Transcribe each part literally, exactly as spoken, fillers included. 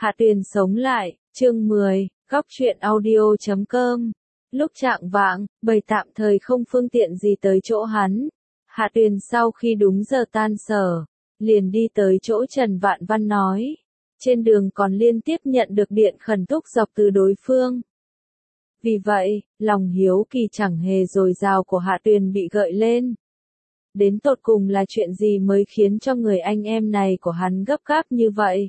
Hạ Tuyền sống lại, chương mười, góc truyện audio chấm com. Lúc chạng vạng, bầy tạm thời không phương tiện gì tới chỗ hắn. Hạ Tuyền sau khi đúng giờ tan sở, liền đi tới chỗ Trần Vạn Văn nói. Trên đường còn liên tiếp nhận được điện khẩn thúc giục từ đối phương. Vì vậy, lòng hiếu kỳ chẳng hề dồi dào của Hạ Tuyền bị gợi lên. Đến tột cùng là chuyện gì mới khiến cho người anh em này của hắn gấp gáp như vậy?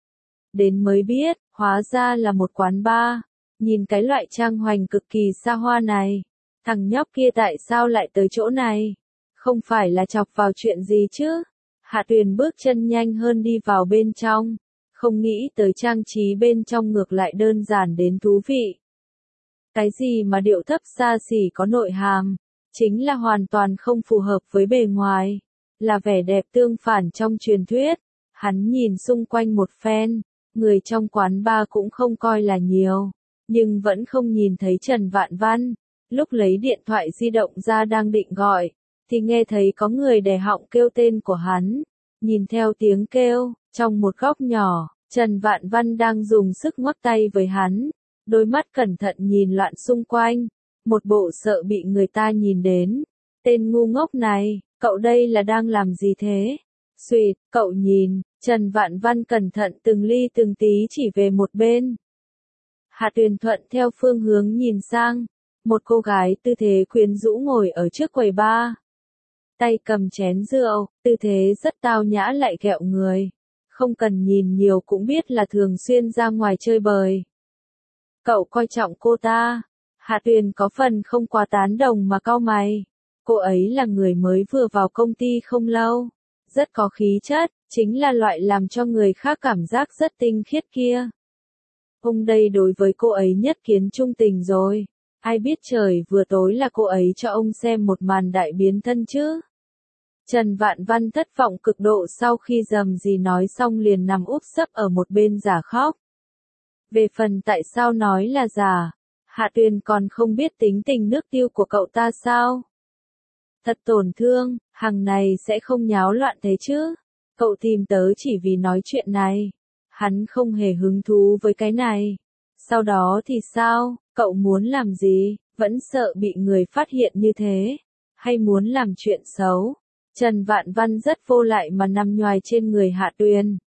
Đến mới biết, hóa ra là một quán bar. Nhìn cái loại trang hoành cực kỳ xa hoa này. Thằng nhóc kia tại sao lại tới chỗ này? Không phải là chọc vào chuyện gì chứ? Hạ Tuyền bước chân nhanh hơn đi vào bên trong. Không nghĩ tới trang trí bên trong ngược lại đơn giản đến thú vị. Cái gì mà điệu thấp xa xỉ có nội hàm, chính là hoàn toàn không phù hợp với bề ngoài. Là vẻ đẹp tương phản trong truyền thuyết. Hắn nhìn xung quanh một phen. Người trong quán bar cũng không coi là nhiều, nhưng vẫn không nhìn thấy Trần Vạn Văn. Lúc lấy điện thoại di động ra đang định gọi, thì nghe thấy có người đè họng kêu tên của hắn. Nhìn theo tiếng kêu, trong một góc nhỏ, Trần Vạn Văn đang dùng sức ngoắc tay với hắn, đôi mắt cẩn thận nhìn loạn xung quanh, một bộ sợ bị người ta nhìn đến. Tên ngu ngốc này, cậu đây là đang làm gì thế? Xuyệt, cậu nhìn. Trần Vạn Văn cẩn thận từng ly từng tí chỉ về một bên. Hạ Tuyền thuận theo phương hướng nhìn sang, một cô gái tư thế quyến rũ ngồi ở trước quầy bar. Tay cầm chén rượu, tư thế rất tao nhã lại ghẹo người. Không cần nhìn nhiều cũng biết là thường xuyên ra ngoài chơi bời. Cậu coi trọng cô ta. Hạ Tuyền có phần không quá tán đồng mà cau mày. Cô ấy là người mới vừa vào công ty không lâu. Rất có khí chất, chính là loại làm cho người khác cảm giác rất tinh khiết kia. Ông đây đối với cô ấy nhất kiến trung tình rồi. Ai biết trời vừa tối là cô ấy cho ông xem một màn đại biến thân chứ. Trần Vạn Văn thất vọng cực độ sau khi dầm gì nói xong liền nằm úp sấp ở một bên giả khóc. Về phần tại sao nói là giả, Hạ Tuyền còn không biết tính tình nước tiêu của cậu ta sao. Thật tổn thương, hàng này sẽ không nháo loạn thế chứ. Cậu tìm tớ chỉ vì nói chuyện này. Hắn không hề hứng thú với cái này. Sau đó thì sao, cậu muốn làm gì, vẫn sợ bị người phát hiện như thế. Hay muốn làm chuyện xấu. Trần Vạn Văn rất vô lại mà nằm nhoài trên người Hạ Tuyền.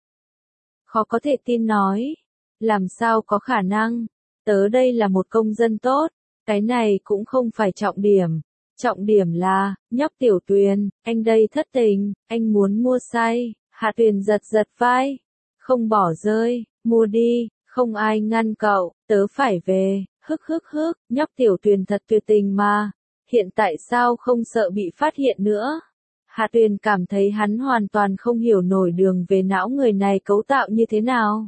Khó có thể tin nói. Làm sao có khả năng. Tớ đây là một công dân tốt. Cái này cũng không phải trọng điểm. Trọng điểm là, nhóc Tiểu Tuyền, anh đây thất tình, anh muốn mua say. Hạ Tuyền giật giật vai. Không bỏ rơi, mua đi, không ai ngăn cậu, tớ phải về, hức hức hức, nhóc Tiểu Tuyền thật tuyệt tình mà. Hiện tại sao không sợ bị phát hiện nữa? Hạ Tuyền cảm thấy hắn hoàn toàn không hiểu nổi đường về não người này cấu tạo như thế nào.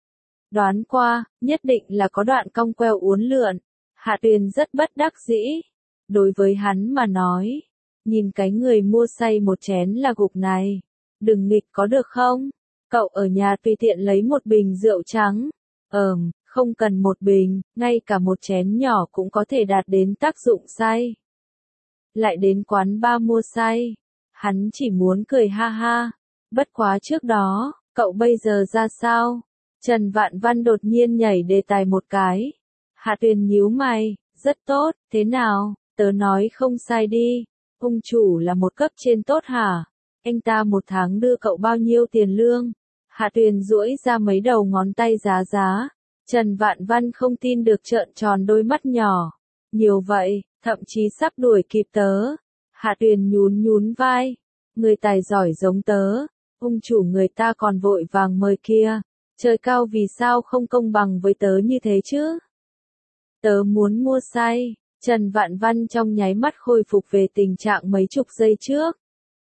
Đoán qua, nhất định là có đoạn cong queo uốn lượn. Hạ Tuyền rất bất đắc dĩ. Đối với hắn mà nói, nhìn cái người mua say một chén là gục này. Đừng nghịch có được không? Cậu ở nhà tùy tiện lấy một bình rượu trắng. Ờm, không cần một bình, ngay cả một chén nhỏ cũng có thể đạt đến tác dụng say. Lại đến quán bar mua say. Hắn chỉ muốn cười ha ha. Bất quá trước đó, cậu bây giờ ra sao? Trần Vạn Văn đột nhiên nhảy đề tài một cái. Hạ Tuyền nhíu mày, rất tốt, thế nào, tớ nói không sai đi. Ông chủ là một cấp trên tốt hả? Anh ta một tháng đưa cậu bao nhiêu tiền lương? Hạ Tuyền duỗi ra mấy đầu ngón tay giá giá. Trần Vạn Văn không tin được trợn tròn đôi mắt nhỏ. Nhiều vậy, thậm chí sắp đuổi kịp tớ. Hạ Tuyền nhún nhún vai. Người tài giỏi giống tớ. Ông chủ người ta còn vội vàng mời kia. Trời cao vì sao không công bằng với tớ như thế chứ? Tớ muốn mua say. Trần Vạn Văn trong nháy mắt khôi phục về tình trạng mấy chục giây trước.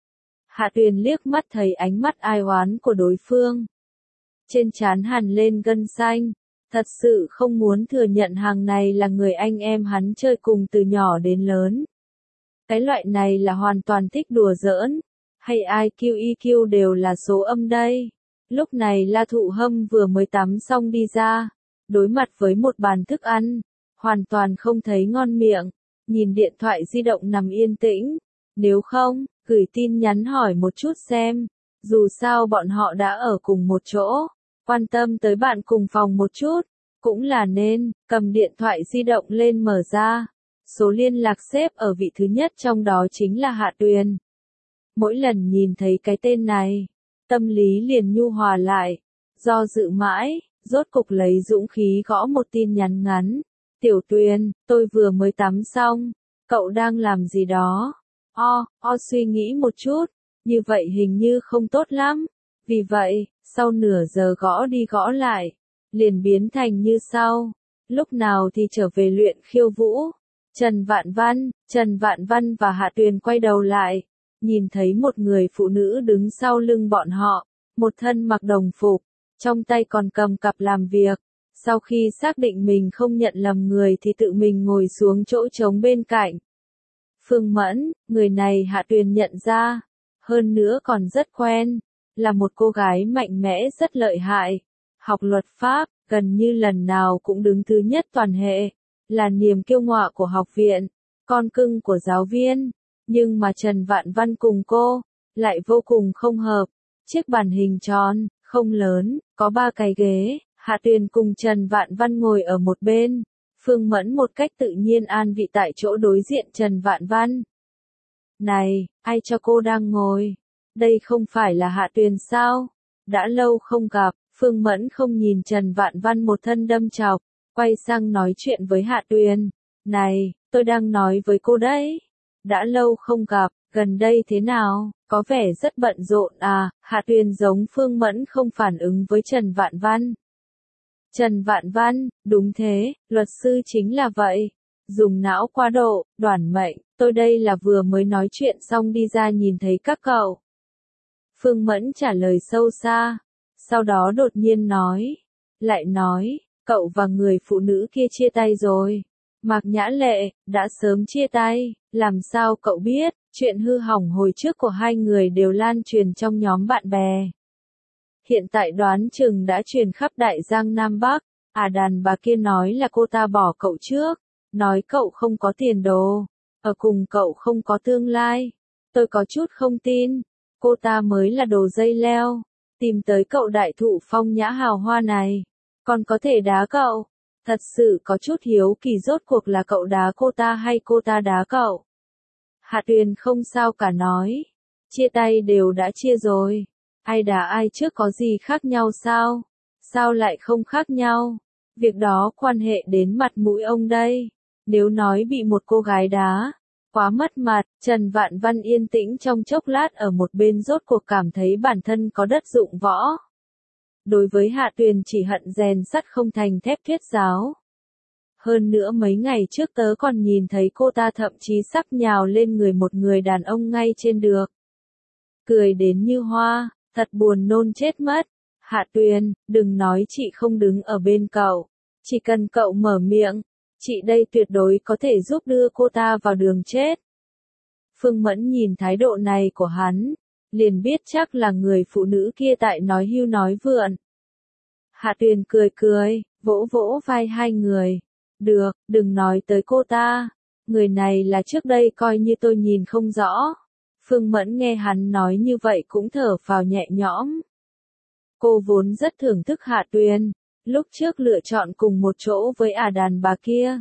Hạ Tuyền liếc mắt thấy ánh mắt ai oán của đối phương. Trên trán hằn lên gân xanh. Thật sự không muốn thừa nhận hàng này là người anh em hắn chơi cùng từ nhỏ đến lớn. Cái loại này là hoàn toàn thích đùa giỡn. Hay i kiu i kiu đều là số âm đây. Lúc này La Thụ Hâm vừa mới tắm xong đi ra. Đối mặt với một bàn thức ăn. Hoàn toàn không thấy ngon miệng. Nhìn điện thoại di động nằm yên tĩnh. Nếu không, gửi tin nhắn hỏi một chút xem. Dù sao bọn họ đã ở cùng một chỗ. quan tâm tới bạn cùng phòng một chút, cũng là nên, cầm điện thoại di động lên mở ra. Số liên lạc xếp ở vị thứ nhất trong đó chính là Hạ Tuyền. Mỗi lần nhìn thấy cái tên này, tâm lý liền nhu hòa lại, do dự mãi, rốt cục lấy dũng khí gõ một tin nhắn ngắn. Tiểu Tuyền, tôi vừa mới tắm xong, cậu đang làm gì đó? O, o suy nghĩ một chút, như vậy hình như không tốt lắm. Vì vậy, sau nửa giờ gõ đi gõ lại, liền biến thành như sau. Lúc nào thì trở về luyện khiêu vũ? Trần Vạn Văn, Trần Vạn Văn và Hạ Tuyền quay đầu lại, nhìn thấy một người phụ nữ đứng sau lưng bọn họ, một thân mặc đồng phục, trong tay còn cầm cặp làm việc. Sau khi xác định mình không nhận lầm người thì tự mình ngồi xuống chỗ trống bên cạnh. Phương Mẫn, người này Hạ Tuyền nhận ra, hơn nữa còn rất quen, là một cô gái mạnh mẽ rất lợi hại, học luật pháp, gần như lần nào cũng đứng thứ nhất toàn hệ, là niềm kiêu ngạo của học viện, con cưng của giáo viên, nhưng mà Trần Vạn Văn cùng cô, lại vô cùng không hợp. Chiếc bàn hình tròn, không lớn, có ba cái ghế, Hạ Tuyền cùng Trần Vạn Văn ngồi ở một bên, Phương Mẫn một cách tự nhiên an vị tại chỗ đối diện Trần Vạn Văn. Này, ai cho cô đang ngồi? Đây không phải là Hạ Tuyền sao? Đã lâu không gặp, Phương Mẫn không nhìn Trần Vạn Văn một thân đâm chọc, quay sang nói chuyện với Hạ Tuyền. Này, tôi đang nói với cô đấy. Đã lâu không gặp, gần đây thế nào? Có vẻ rất bận rộn à? Hạ Tuyền giống Phương Mẫn không phản ứng với Trần Vạn Văn. Trần Vạn Văn, đúng thế, luật sư chính là vậy. Dùng não quá độ, đoản mệnh, tôi đây là vừa mới nói chuyện xong đi ra nhìn thấy các cậu. Phương Mẫn trả lời sâu xa, sau đó đột nhiên nói, lại nói, cậu và người phụ nữ kia chia tay rồi. Mạc Nhã Lệ, đã sớm chia tay, làm sao cậu biết? Chuyện hư hỏng hồi trước của hai người đều lan truyền trong nhóm bạn bè. Hiện tại đoán chừng đã truyền khắp Đại Giang Nam Bắc, à đàn bà kia nói là cô ta bỏ cậu trước, nói cậu không có tiền đồ, ở cùng cậu không có tương lai. Tôi có chút không tin, cô ta mới là đồ dây leo, tìm tới cậu đại thụ phong nhã hào hoa này, còn có thể đá cậu. Thật sự có chút hiếu kỳ rốt cuộc là cậu đá cô ta hay cô ta đá cậu. Hạ Tuyền không sao cả nói, chia tay đều đã chia rồi, ai đá ai trước có gì khác nhau sao? Sao lại không khác nhau? Việc đó quan hệ đến mặt mũi ông đây. Nếu nói bị một cô gái đá, quá mất mặt. Trần Vạn Văn yên tĩnh trong chốc lát ở một bên rốt cuộc cảm thấy bản thân có đất dụng võ. Đối với Hạ Tuyền chỉ hận rèn sắt không thành thép thuyết giáo. Hơn nữa mấy ngày trước tớ còn nhìn thấy cô ta thậm chí sắc nhào lên người một người đàn ông ngay trên được. Cười đến như hoa, thật buồn nôn chết mất. Hạ Tuyền, đừng nói chị không đứng ở bên cậu. Chỉ cần cậu mở miệng, chị đây tuyệt đối có thể giúp đưa cô ta vào đường chết. Phương Mẫn nhìn thái độ này của hắn, liền biết chắc là người phụ nữ kia tại nói hưu nói vượn. Hạ Tuyền cười cười, vỗ vỗ vai hai người. Được, đừng nói tới cô ta. Người này là trước đây coi như tôi nhìn không rõ. Phương Mẫn nghe hắn nói như vậy cũng thở phào nhẹ nhõm. Cô vốn rất thưởng thức Hạ Tuyền, lúc trước lựa chọn cùng một chỗ với ả đàn bà kia.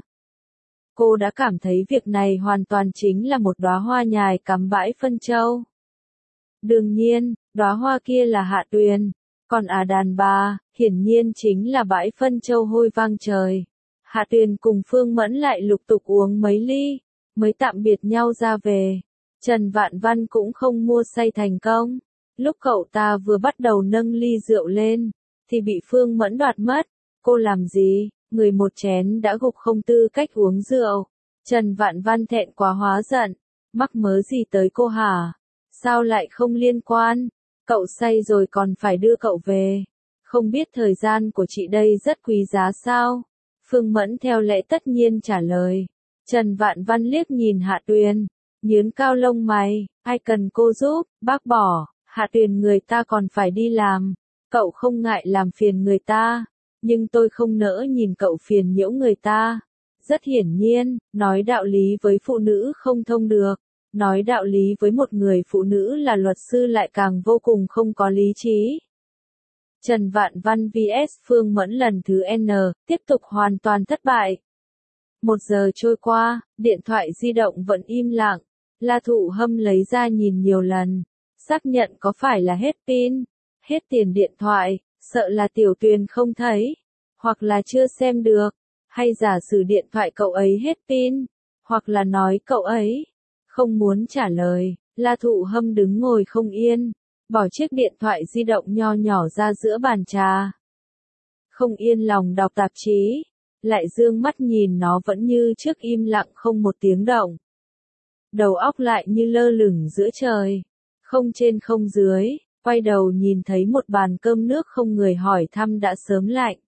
Cô đã cảm thấy việc này hoàn toàn chính là một đóa hoa nhài cắm bãi phân châu. Đương nhiên, đóa hoa kia là Hạ Tuyền, còn ả đàn bà, hiển nhiên chính là bãi phân châu hôi vang trời. Hạ Tuyền cùng Phương Mẫn lại lục tục uống mấy ly, mới tạm biệt nhau ra về. Trần Vạn Văn cũng không mua say thành công. Lúc cậu ta vừa bắt đầu nâng ly rượu lên, thì bị Phương Mẫn đoạt mất. Cô làm gì? Người một chén đã gục không tư cách uống rượu. Trần Vạn Văn thẹn quá hóa giận. Mắc mớ gì tới cô hả? Sao lại không liên quan? Cậu say rồi còn phải đưa cậu về. Không biết thời gian của chị đây rất quý giá sao? Phương Mẫn theo lẽ tất nhiên trả lời. Trần Vạn Văn liếc nhìn Hạ Tuyền, nhướng cao lông mày, ai cần cô giúp, bác bỏ. Hạ Tuyền người ta còn phải đi làm, cậu không ngại làm phiền người ta, nhưng tôi không nỡ nhìn cậu phiền nhiễu người ta. Rất hiển nhiên, nói đạo lý với phụ nữ không thông được, nói đạo lý với một người phụ nữ là luật sư lại càng vô cùng không có lý trí. Trần Vạn Văn vs Phương Mẫn lần thứ N, tiếp tục hoàn toàn thất bại. Một giờ trôi qua, điện thoại di động vẫn im lặng. La Thụ Hâm lấy ra nhìn nhiều lần, xác nhận có phải là hết pin, hết tiền điện thoại, sợ là Tiểu Tuyền không thấy, hoặc là chưa xem được, hay giả sử điện thoại cậu ấy hết pin, hoặc là nói cậu ấy không muốn trả lời. La Thụ Hâm đứng ngồi không yên, bỏ chiếc điện thoại di động nho nhỏ ra giữa bàn trà. Không yên lòng đọc tạp chí, lại dương mắt nhìn nó vẫn như trước im lặng không một tiếng động. Đầu óc lại như lơ lửng giữa trời, không trên không dưới, quay đầu nhìn thấy một bàn cơm nước không người hỏi thăm đã sớm lạnh.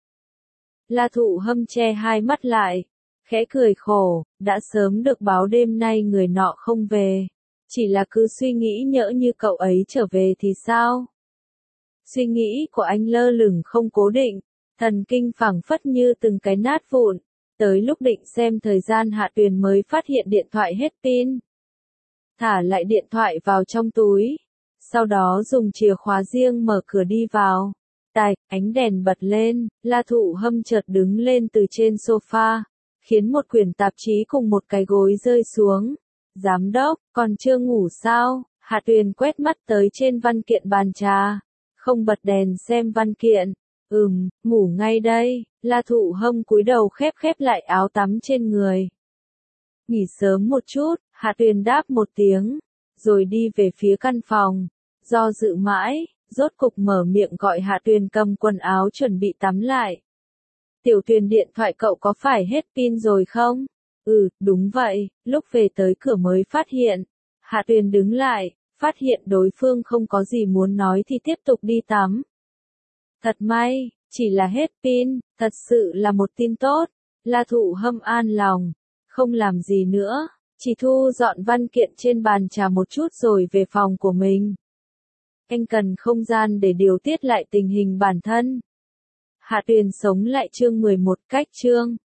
La Thụ Hâm che hai mắt lại, khẽ cười khổ, đã sớm được báo đêm nay người nọ không về, chỉ là cứ suy nghĩ nhỡ như cậu ấy trở về thì sao? Suy nghĩ của anh lơ lửng không cố định, thần kinh phảng phất như từng cái nát vụn, tới lúc định xem thời gian Hạ Tuyền mới phát hiện điện thoại hết pin. Thả lại điện thoại vào trong túi, sau đó dùng chìa khóa riêng mở cửa đi vào. Tài, ánh đèn bật lên, La Thụ Hâm chợt đứng lên từ trên sofa, khiến một quyển tạp chí cùng một cái gối rơi xuống. Giám đốc, còn chưa ngủ sao? Hạ Tuyền quét mắt tới trên văn kiện bàn trà, không bật đèn xem văn kiện. Ừm, ngủ ngay đây. La Thụ Hâm cúi đầu khép khép lại áo tắm trên người. Nghỉ sớm một chút, Hạ Tuyền đáp một tiếng, rồi đi về phía căn phòng. Do dự mãi, rốt cục mở miệng gọi Hạ Tuyền cầm quần áo chuẩn bị tắm lại. Tiểu Tuyền, điện thoại cậu có phải hết pin rồi không? Ừ, đúng vậy, lúc về tới cửa mới phát hiện. Hạ Tuyền đứng lại, phát hiện đối phương không có gì muốn nói thì tiếp tục đi tắm. Thật may, chỉ là hết pin, thật sự là một tin tốt. La Thụ Hâm an lòng, không làm gì nữa, chỉ thu dọn văn kiện trên bàn trà một chút rồi về phòng của mình. Anh cần không gian để điều tiết lại tình hình bản thân. Hạ Tuyền sống lại chương mười một, cách chương.